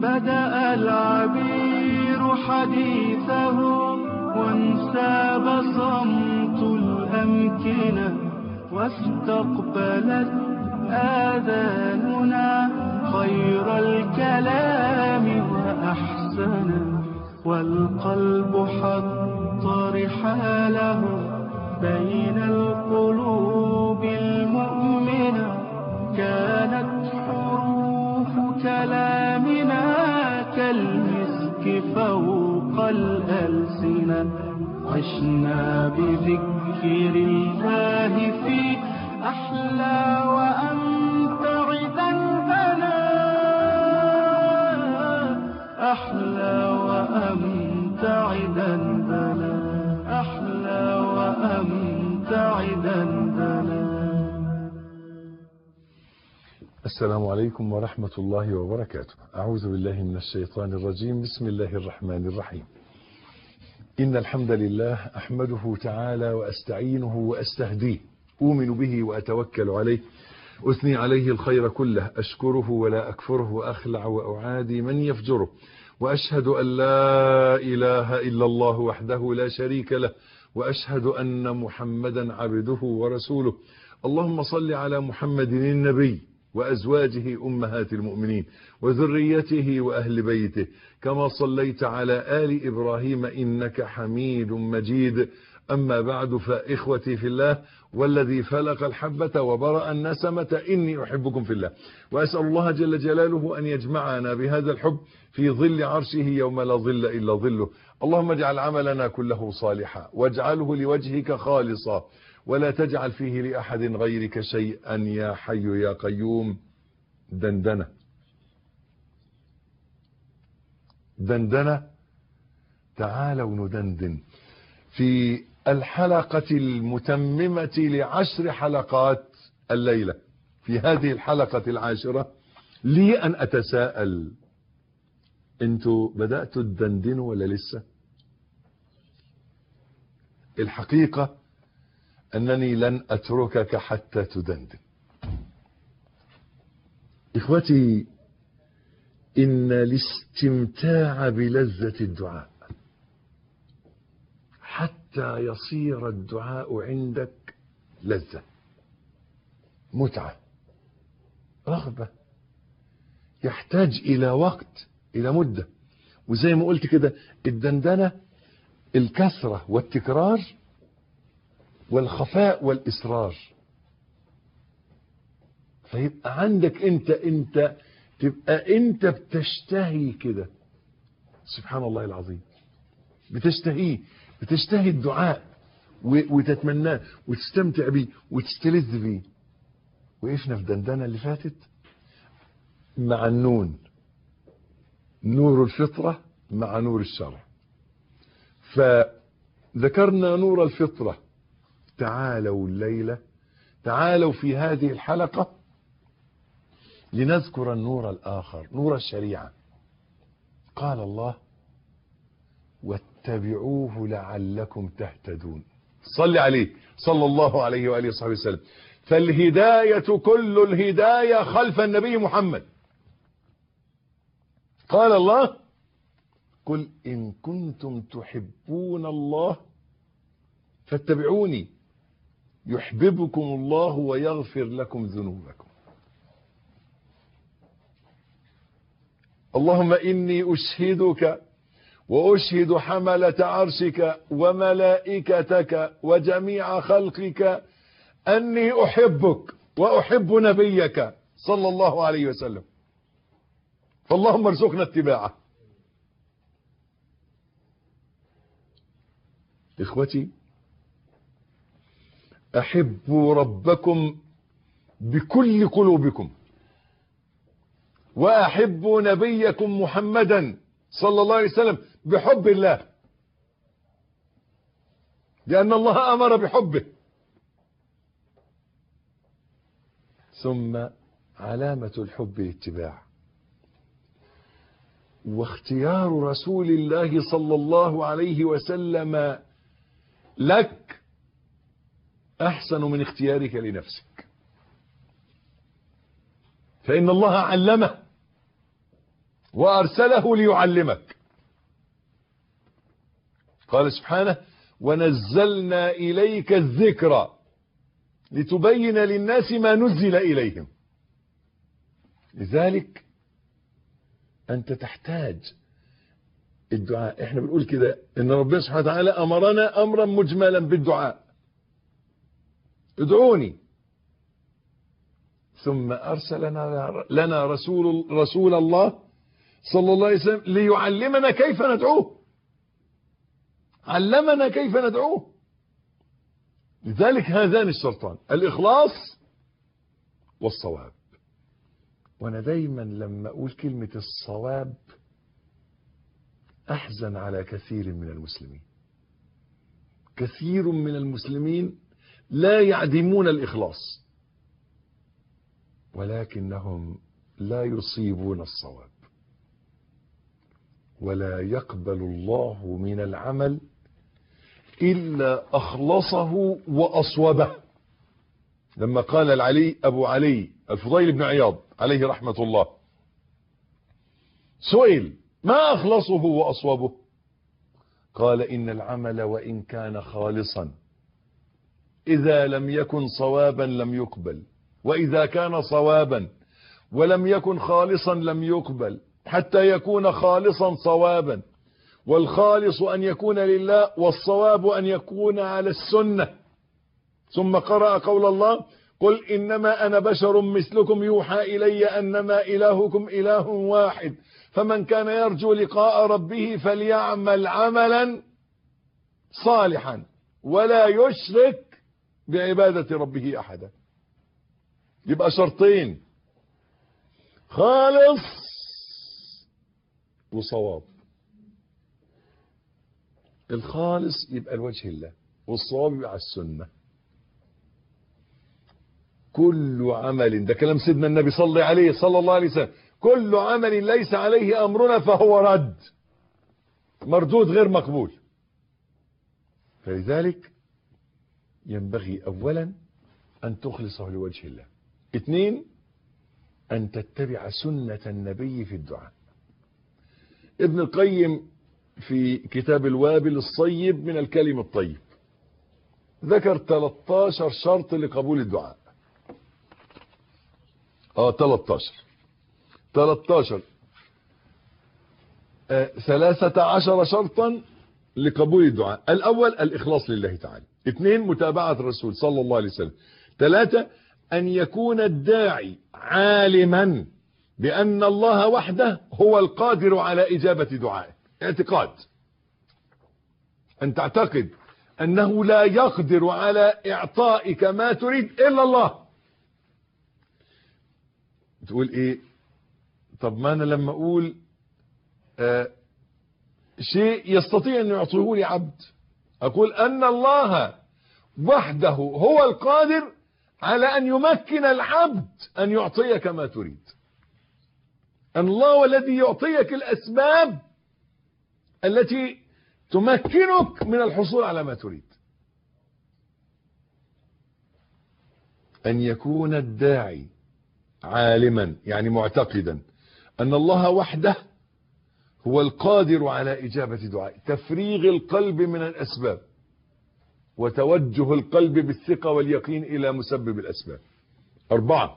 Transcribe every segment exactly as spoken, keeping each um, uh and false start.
بدأ العبير حديثه وانساب صمت الأمكنة واستقبلت آذاننا خير الكلام وأحسنه والقلب حط رحاله بين القلوب المؤمنة كانت حروف كلامنا كالمسك فوق الألسنة عشنا بذكر الله في أحلى وأمتع ذنبنا أحلى وأمتع ذنبنا أحلى وأمتع ذنبنا. السلام عليكم ورحمة الله وبركاته. أعوذ بالله من الشيطان الرجيم. بسم الله الرحمن الرحيم. إن الحمد لله أحمده تعالى وأستعينه وأستهديه، أؤمن به وأتوكل عليه، أثني عليه الخير كله، أشكره ولا أكفره، وأخلع وأعادي من يفجره، وأشهد أن لا إله إلا الله وحده لا شريك له، وأشهد أن محمدا عبده ورسوله. اللهم صل على محمد النبي وأزواجه أمهات المؤمنين وذريته وأهل بيته كما صليت على آل إبراهيم إنك حميد مجيد. أما بعد، فإخوتي في الله والذي فلق الحبة وبرأ النسمة إني أحبكم في الله، وأسأل الله جل جلاله أن يجمعنا بهذا الحب في ظل عرشه يوم لا ظل إلا ظله. اللهم اجعل عملنا كله صالحا واجعله لوجهك خالصا ولا تجعل فيه لأحد غيرك شيئا يا حي يا قيوم. دندنة دندنة تعالوا ندندن في الحلقة المتممة لعشر حلقات الليلة. في هذه الحلقة العاشرة لي أن أتساءل، انتوا بدأتوا تدندنوا ولا لسه؟ الحقيقة أنني لن أتركك حتى تدندن. إخوتي، إن الاستمتاع بلذة الدعاء حتى يصير الدعاء عندك لذة، متعة، رغبة، يحتاج إلى وقت، إلى مدة. وزي ما قلت كده، الدندنة الكثرة والتكرار والخفاء والإصرار. فيبقى عندك انت انت تبقى انت بتشتهي كده، سبحان الله العظيم، بتشتهيه، بتشتهي الدعاء وتتمناه وتستمتع بيه وتستلذ بيه. وقفنا في دندنة اللي فاتت مع النون، نور الفطرة مع نور الشرع. فذكرنا نور الفطرة. تعالوا الليلة، تعالوا في هذه الحلقة لنذكر النور الآخر، نور الشريعة. قال الله: واتبعوه لعلكم تهتدون. صل عليه صلى الله عليه وآله وصحبه وسلم. فالهداية كل الهداية خلف النبي محمد. قال الله: قل إن كنتم تحبون الله فاتبعوني يحببكم الله ويغفر لكم ذنوبكم. اللهم إني أشهدك وأشهد حملة عرشك وملائكتك وجميع خلقك أني أحبك وأحب نبيك صلى الله عليه وسلم، فاللهم ارزقنا اتباعه. إخوتي، أحبوا ربكم بكل قلوبكم وأحبوا نبيكم محمدا صلى الله عليه وسلم بحب الله، لأن الله أمر بحبه. ثم علامة الحب الاتباع، واختيار رسول الله صلى الله عليه وسلم لك أحسن من اختيارك لنفسك، فإن الله علمه وأرسله ليعلمك. قال سبحانه ونزلنا إليك الذكر لتبين للناس ما نزل إليهم. لذلك أنت تحتاج الدعاء. احنا بنقول كده ان ربنا سبحانه وتعالى أمرنا أمرا مجملا بالدعاء، ادعوني، ثم أرسل لنا رسول, رسول الله صلى الله عليه وسلم ليعلمنا كيف ندعوه، علمنا كيف ندعوه. لذلك هذان الشرطان الإخلاص والصواب. وأنا دايما لما أقول كلمة الصواب أحزن على كثير من المسلمين. كثير من المسلمين لا يعدمون الإخلاص، ولكنهم لا يصيبون الصواب، ولا يقبل الله من العمل إلا أخلصه وأصوبه. لما قال العلي أبو علي الفضيل بن عياض عليه رحمة الله، سئل ما أخلصه وأصوبه؟ قال إن العمل وإن كان خالصا إذا لم يكن صوابا لم يقبل، وإذا كان صوابا ولم يكن خالصا لم يقبل، حتى يكون خالصا صوابا. والخالص أن يكون لله، والصواب أن يكون على السنة. ثم قرأ قول الله قل إنما أنا بشر مثلكم يوحى إلي أنما إلهكم إله واحد فمن كان يرجو لقاء ربه فليعمل عملا صالحا ولا يشرك بعبادة ربه أحدا. يبقى شرطين، خالص وصواب. الخالص يبقى لوجه الله، والصواب يبقى على السنة. كل عمل، ده كلام سيدنا النبي صلى عليه صلى الله عليه وسلم، كل عمل ليس عليه أمرنا فهو رد، مردود غير مقبول. فلذلك ينبغي أولا أن تخلصه لوجه الله. اثنين، أن تتبع سنة النبي في الدعاء. ابن القيم في كتاب الوابل الصيب من الكلم الطيب ذكر ثلاثة عشر شرط لقبول الدعاء. اه ثلاثة عشر ثلاثة عشر آه ثلاثة عشر شرطا لقبول الدعاء. الأول الإخلاص لله تعالى. اثنين، متابعة الرسول صلى الله عليه وسلم. ثلاثة، أن يكون الداعي عالما بأن الله وحده هو القادر على إجابة دعائه. اعتقاد، أن تعتقد أنه لا يقدر على إعطائك ما تريد إلا الله. تقول إيه؟ طب ما أنا لما أقول آه شيء يستطيع أن يعطيه لي عبد، أقول أن الله وحده هو القادر على أن يمكن العبد أن يعطيك ما تريد. أن الله هو الذي يعطيك الأسباب التي تمكنك من الحصول على ما تريد. أن يكون الداعي عالما، يعني معتقدا أن الله وحده هو القادر على إجابة دعائه. تفريغ القلب من الأسباب وتوجه القلب بالثقة واليقين إلى مسبب الأسباب. أربعة،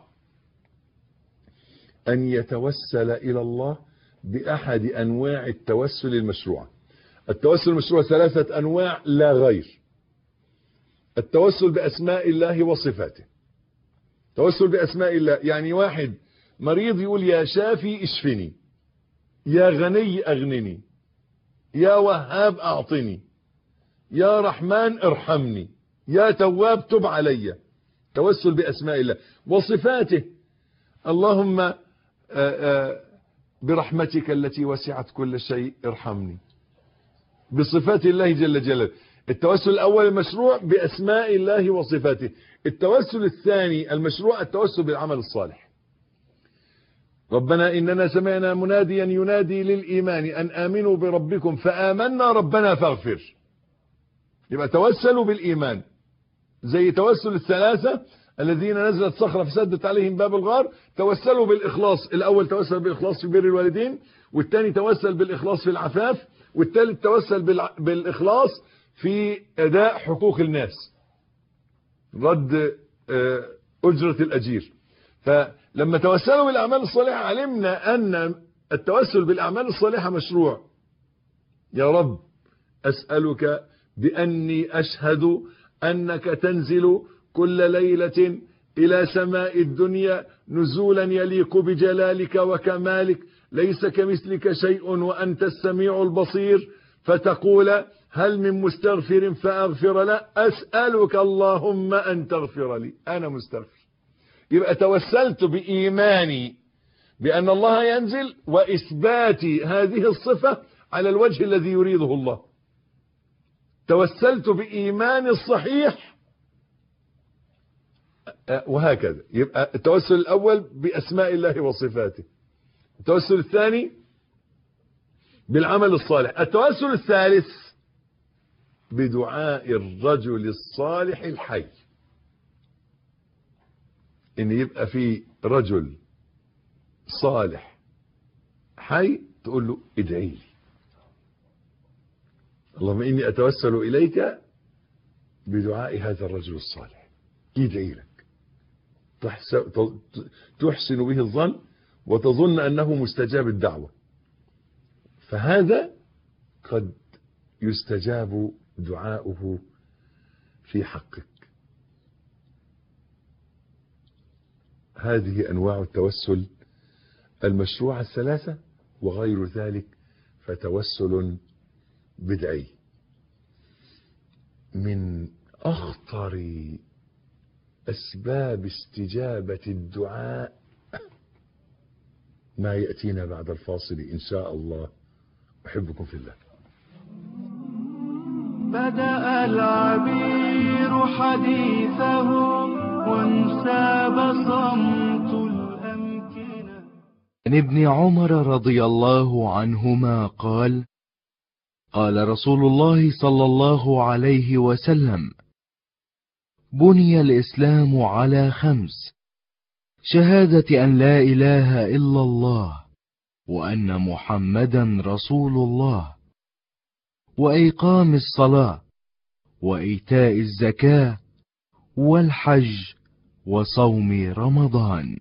أن يتوسل إلى الله بأحد أنواع التوسل المشروعة. التوسل المشروع ثلاثة أنواع لا غير. التوسل بأسماء الله وصفاته. توسل بأسماء الله يعني واحد مريض يقول يا شافي اشفني، يا غني أغنني، يا وهاب أعطني، يا رحمن ارحمني، يا تواب تب علي. توسل بأسماء الله. وصفاته، اللهم آآ آآ برحمتك التي وسعت كل شيء ارحمني. بصفات الله جل جلاله. التوسل الأول المشروع بأسماء الله وصفاته. التوسل الثاني المشروع التوسل بالعمل الصالح. ربنا إننا سمعنا مناديا ينادي للإيمان أن آمنوا بربكم فآمنا ربنا فاغفر. يبقى توسلوا بالإيمان. زي توسل الثلاثة الذين نزلت صخرة فسدت عليهم باب الغار توسلوا بالإخلاص. الأول توسل بالإخلاص في بر الوالدين، والثاني توسل بالإخلاص في العفاف، والثالث توسل بالإخلاص في أداء حقوق الناس، رد أجرة الأجير. فلما توسلوا بالأعمال الصالحة علمنا أن التوسل بالأعمال الصالحة مشروع. يا رب أسألك بأني أشهد أنك تنزل كل ليلة إلى سماء الدنيا نزولا يليق بجلالك وكمالك، ليس كمثلك شيء وأنت السميع البصير، فتقول هل من مستغفر فأغفر له؟ أسألك اللهم أن تغفر لي، أنا مستغفر. يبقى توسلت بإيماني بأن الله ينزل وإثبات هذه الصفة على الوجه الذي يريده الله. توسلت بإيمان الصحيح، وهكذا. يبقى التوسل الأول بأسماء الله وصفاته، التوسل الثاني بالعمل الصالح، التوسل الثالث بدعاء الرجل الصالح الحي. ان يبقى في رجل صالح حي تقول له ادعي لي، اللهم اني اتوسل اليك بدعاء هذا الرجل الصالح، يدعي لك تحسن به الظن وتظن انه مستجاب الدعوة، فهذا قد يستجاب دعاؤه في حقك. هذه أنواع التوسل المشروعة الثلاثة، وغير ذلك فتوسل بدعي. من أخطر أسباب استجابة الدعاء ما يأتينا بعد الفاصل إن شاء الله. أحبكم في الله. بدأ العبير حديثه وانساب صمت الأمكنة. عن ابن عمر رضي الله عنهما قال: قال رسول الله صلى الله عليه وسلم: بني الإسلام على خمس: شهادة أن لا إله إلا الله وأن محمدا رسول الله، وإقام الصلاة، وإيتاء الزكاة، والحج، وصوم رمضان.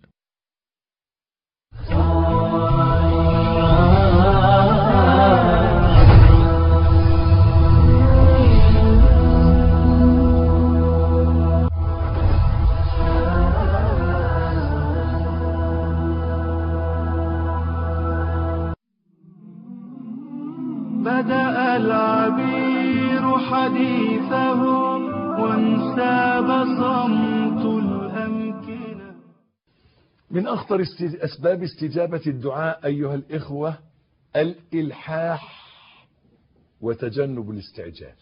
بدأ العبير حديثه وانساب صمت الأمكنة. من أخطر أسباب استجابة الدعاء أيها الإخوة الإلحاح وتجنب الاستعجال.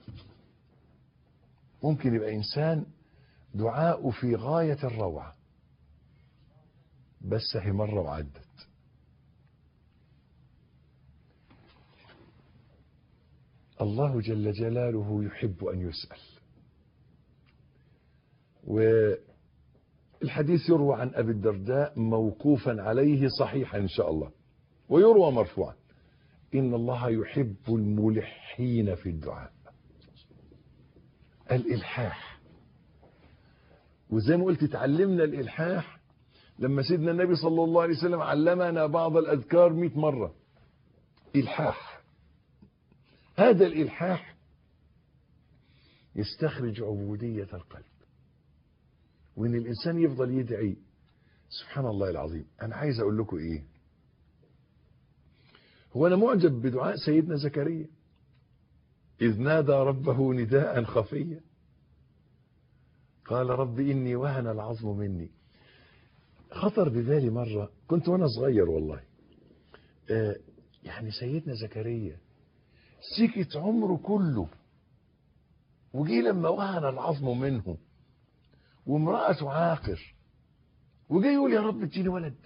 ممكن يبقى إنسان دعاءه في غاية الروعة، بس هي مرة وعدت. الله جل جلاله يحب أن يسأل، والحديث يروى عن أبي الدرداء موقوفا عليه صحيحا إن شاء الله، ويروى مرفوعا: إن الله يحب الملحين في الدعاء. الإلحاح، وزي ما قلت تعلمنا الإلحاح لما سيدنا النبي صلى الله عليه وسلم علمنا بعض الأذكار مئة مرة. إلحاح، هذا الإلحاح يستخرج عبودية القلب، وإن الإنسان يفضل يدعي. سبحان الله العظيم. أنا عايز أقول لكم إيه، هو أنا معجب بدعاء سيدنا زكريا إذ نادى ربه نداء خفيا قال رب إني وهن العظم مني. خطر ببالي مرة كنت وأنا صغير والله، آه يعني سيدنا زكريا سكت عمره كله، وجي لما وهن العظم منه وامرأته عاقر، وجي يقول يا رب اديني ولد.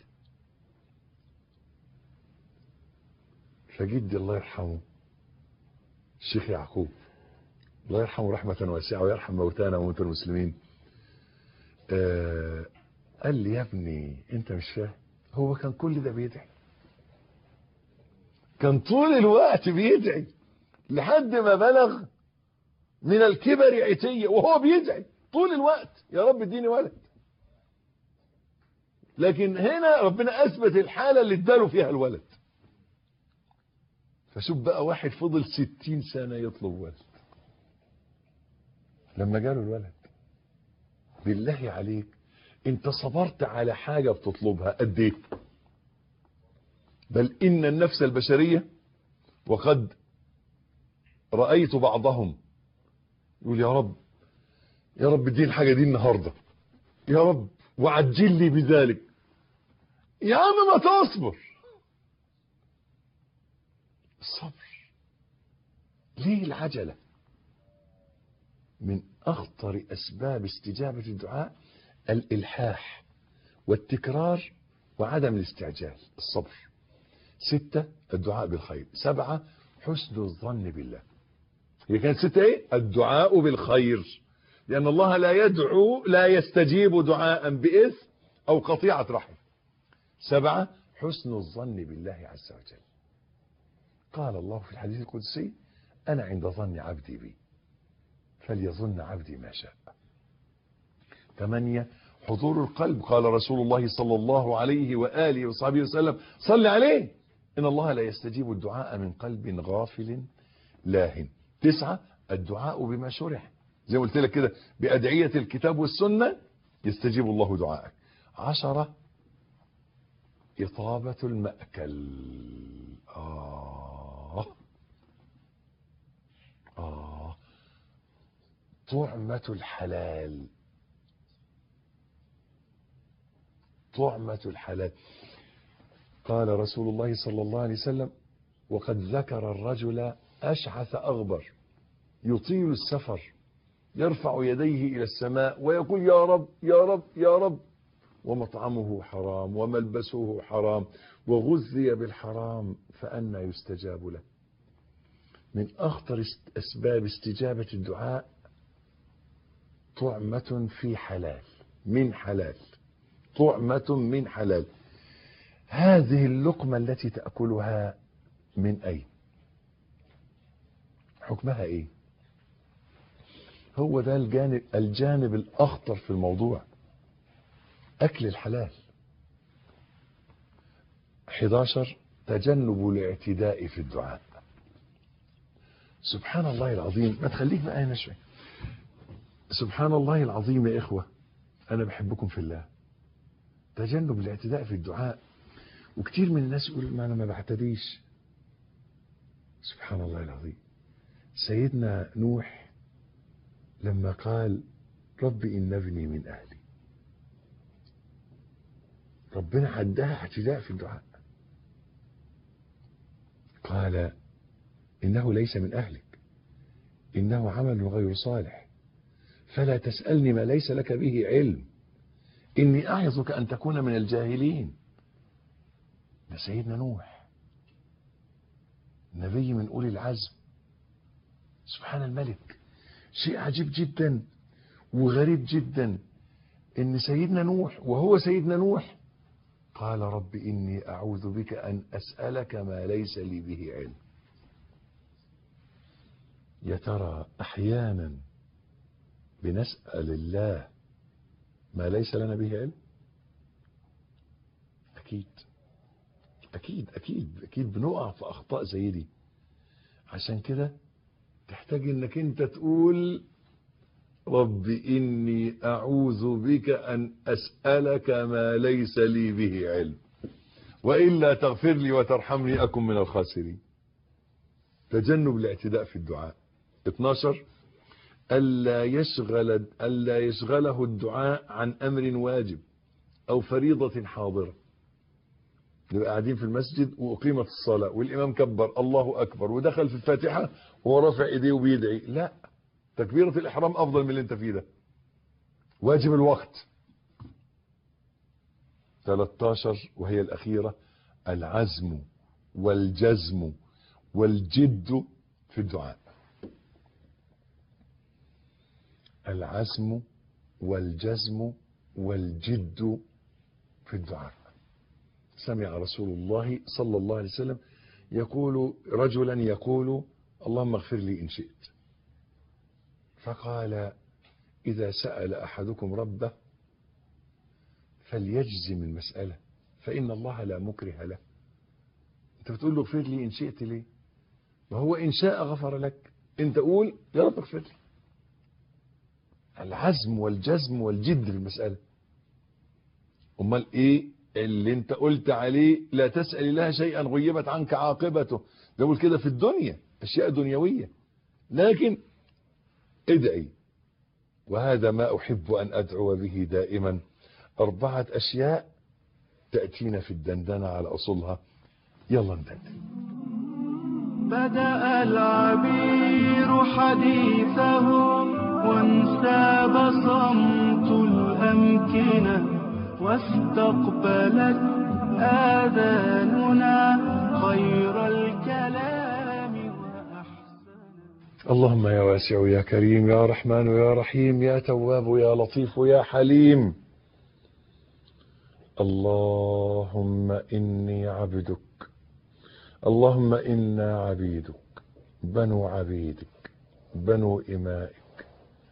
فجدي الله يرحمه الشيخ يعقوب الله يرحمه رحمة واسعة ويرحم موتانا وموتى المسلمين، آه قال لي يا ابني انت مش فاهم، هو كان كل ده بيدعي، كان طول الوقت بيدعي لحد ما بلغ من الكبر عتية وهو بيدعي طول الوقت يا رب اديني ولد. لكن هنا ربنا اثبت الحالة اللي اداله فيها الولد. فشوف بقى واحد فضل ستين سنة يطلب ولد، لما جاله الولد بالله عليك انت صبرت على حاجة بتطلبها قد ايه؟ بل ان النفس البشرية وقد رأيت بعضهم يقول يا رب يا رب اديني الحاجة دي النهاردة يا رب وعجل لي بذلك. يا عم ما تصبر. الصبر ليه العجلة؟ من اخطر اسباب استجابة الدعاء الالحاح والتكرار وعدم الاستعجال. الصبر. ستة الدعاء بالخير. سبعة حسن الظن بالله. هي كانت ستة ايه؟ الدعاء بالخير، لان الله لا يدعو لا يستجيب دعاء بإثم او قطيعة رحم. سبعة حسن الظن بالله عز وجل. قال الله في الحديث القدسي انا عند ظن عبدي بي فليظن عبدي ما شاء. ثمانية حضور القلب. قال رسول الله صلى الله عليه وآله وصحبه وسلم صل عليه إن الله لا يستجيب الدعاء من قلب غافل لاهٍ. تسعة الدعاء بما شرع، زي ما قلت لك كده بأدعية الكتاب والسنة يستجيب الله دعاءك. عشرة إطابة المأكل. آه آه طعمة الحلال. طعمة الحلال. قال رسول الله صلى الله عليه وسلم وقد ذكر الرجل أشعث أغبر يطيل السفر يرفع يديه إلى السماء ويقول يا رب يا رب يا رب ومطعمه حرام وملبسه حرام وغذي بالحرام فأنى يستجاب له. من أخطر أسباب استجابة الدعاء طعمة في حلال من حلال. طعمة من حلال. هذه اللقمة التي تأكلها من أين؟ حكمها ايه؟ هو ده الجانب الجانب الأخطر في الموضوع، أكل الحلال. حداشر تجنب الاعتداء في الدعاء. سبحان الله العظيم. ما تخليك بقى هنا شوية. سبحان الله العظيم يا إخوة، أنا بحبكم في الله. تجنب الاعتداء في الدعاء. وكتير من الناس يقول ما أنا ما بعتديش. سبحان الله العظيم. سيدنا نوح لما قال رب إن ابني من أهلي، ربنا عدها اعتداء في الدعاء. قال إنه ليس من أهلك إنه عمل غير صالح فلا تسألني ما ليس لك به علم إني أعظك أن تكون من الجاهلين. ده سيدنا نوح نبي من أولي العزم. سبحان الملك. شيء عجيب جدا وغريب جدا إن سيدنا نوح وهو سيدنا نوح قال رب إني أعوذ بك أن أسألك ما ليس لي به علم. يا ترى أحيانا بنسأل الله ما ليس لنا به علم؟ أكيد أكيد أكيد أكيد بنقع في أخطاء زي دي. عشان كده تحتاج إنك أنت تقول رب إني أعوذ بك أن أسألك ما ليس لي به علم وإلا تغفر لي وترحمني أكن من الخاسرين. تجنب الاعتداء في الدعاء. اثناشر ألا يشغل ألا يشغله الدعاء عن أمر واجب أو فريضة حاضرة. نبقى قاعدين في المسجد وأقيمت الصلاة والإمام كبر الله أكبر ودخل في الفاتحة وهو رافع إيديه وبيدعي، لا، تكبيرة الإحرام أفضل من اللي أنت فيه ده. واجب الوقت. ثلاثة عشر وهي الأخيرة العزم والجزم والجد في الدعاء. العزم والجزم والجد في الدعاء. سمع رسول الله صلى الله عليه وسلم يقول رجلا يقول اللهم اغفر لي إن شئت، فقال إذا سأل أحدكم ربه فليجزم المسألة فإن الله لا مكره له. أنت بتقول له اغفر لي إن شئت ليه؟ ما هو إن شاء غفر لك. أنت قول يا رب اغفر لي. العزم والجزم والجد في المسألة. أمال إيه اللي أنت قلت عليه لا تسأل الله شيئا غيبت عنك عاقبته؟ ده بقول كده في الدنيا أشياء دنيوية، لكن ادعي. وهذا ما أحب أن أدعو به دائما. أربعة أشياء تأتينا في الدندنة على أصولها. يلا ندندن. بدأ العبير حديثه وانساب صمت الأمكنة واستقبلت آذاننا خير الكلام وأحسن. اللهم يا واسع يا كريم يا رحمن يا رحيم يا تواب يا لطيف يا حليم. اللهم إني عبدك، اللهم إنا عبيدك بنو عبيدك بنو إمائك،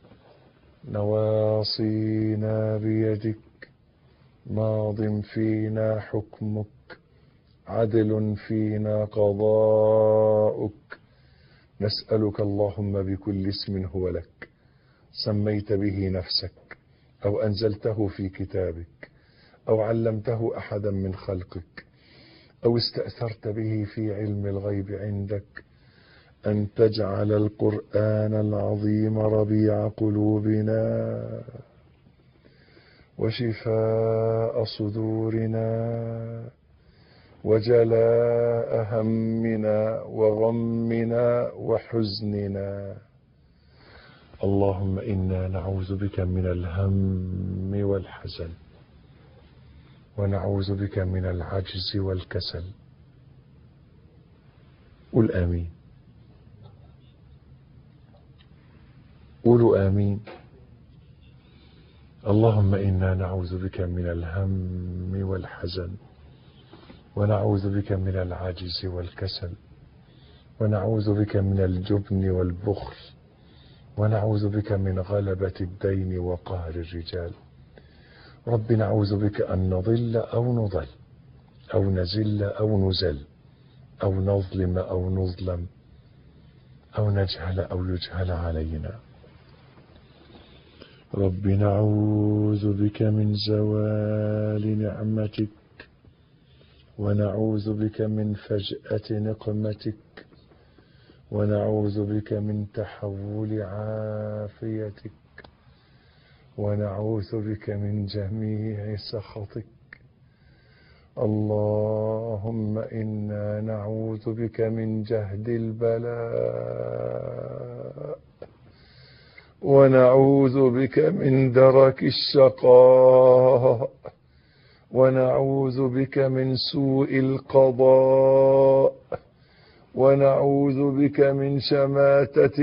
نواصينا بيدك، ماض فينا حكمك، عدل فينا قضاؤك. نسألك اللهم بكل اسم هو لك سميت به نفسك أو أنزلته في كتابك أو علمته أحدا من خلقك أو استأثرت به في علم الغيب عندك، أن تجعل القرآن العظيم ربيع قلوبنا وشفاء صدورنا وجلاء همنا وغمنا وحزننا. اللهم إنا نعوذ بك من الهم والحزن، ونعوذ بك من العجز والكسل. قل آمين. قولوا آمين. اللهم إنا نعوذ بك من الهم والحزن، ونعوذ بك من العجز والكسل، ونعوذ بك من الجبن والبخل، ونعوذ بك من غلبة الدين وقهر الرجال. رب نعوذ بك أن نضل أو نضل أو نزل أو نزل أو نظلم أو نظلم أو نجهل أو يجهل علينا. رب نعوذ بك من زوال نعمتك، ونعوذ بك من فجأة نقمتك، ونعوذ بك من تحول عافيتك، ونعوذ بك من جميع سخطك. اللهم إنا نعوذ بك من جهد البلاء، ونعوذ بك من درك الشقاء، ونعوذ بك من سوء القضاء، ونعوذ بك من شماتة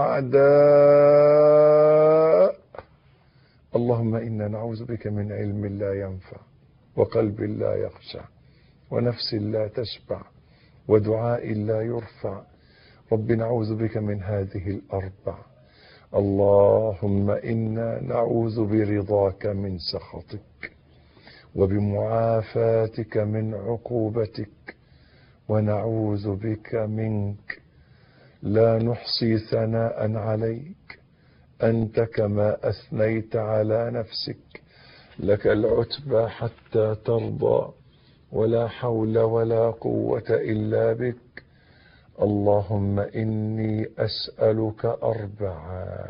الأعداء. اللهم إنا نعوذ بك من علم لا ينفع، وقلب لا يخشع، ونفس لا تشبع، ودعاء لا يرفع. رب نعوذ بك من هذه الأربع. اللهم إنا نعوذ برضاك من سخطك، وبمعافاتك من عقوبتك، ونعوذ بك منك لا نحصي ثناء عليك أنت كما أثنيت على نفسك. لك العتبى حتى ترضى، ولا حول ولا قوة إلا بك. اللهم إني أسألك أربعا: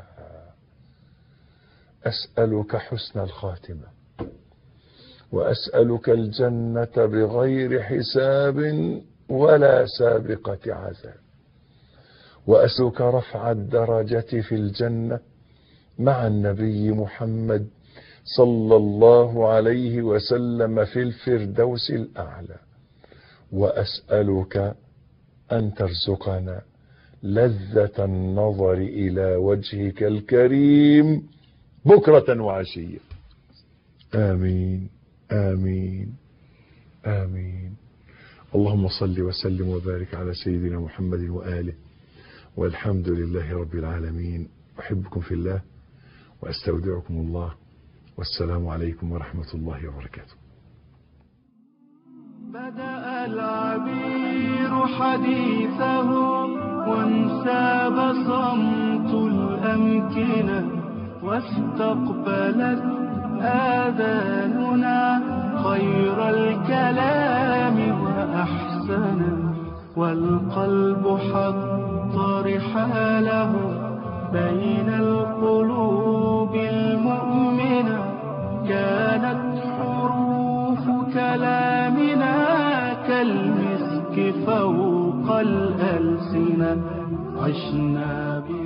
أسألك حسن الخاتمة، وأسألك الجنة بغير حساب ولا سابقة عذاب، وأسألك رفع الدرجة في الجنة مع النبي محمد صلى الله عليه وسلم في الفردوس الأعلى، وأسألك أن ترزقنا لذة النظر إلى وجهك الكريم بكرة وعشية. آمين آمين آمين. اللهم صل وسلم وبارك على سيدنا محمد وآله، والحمد لله رب العالمين. أحبكم في الله وأستودعكم الله، والسلام عليكم ورحمة الله وبركاته. بدأ العبير حديثه وانساب صمت الأمكنة، واستقبلت آذاننا خير الكلام وأحسنه، والقلب حط رحاله بين القلوب المؤمنة. كانت حروف كلامنا كالمسك فوق الألسنة، عشنا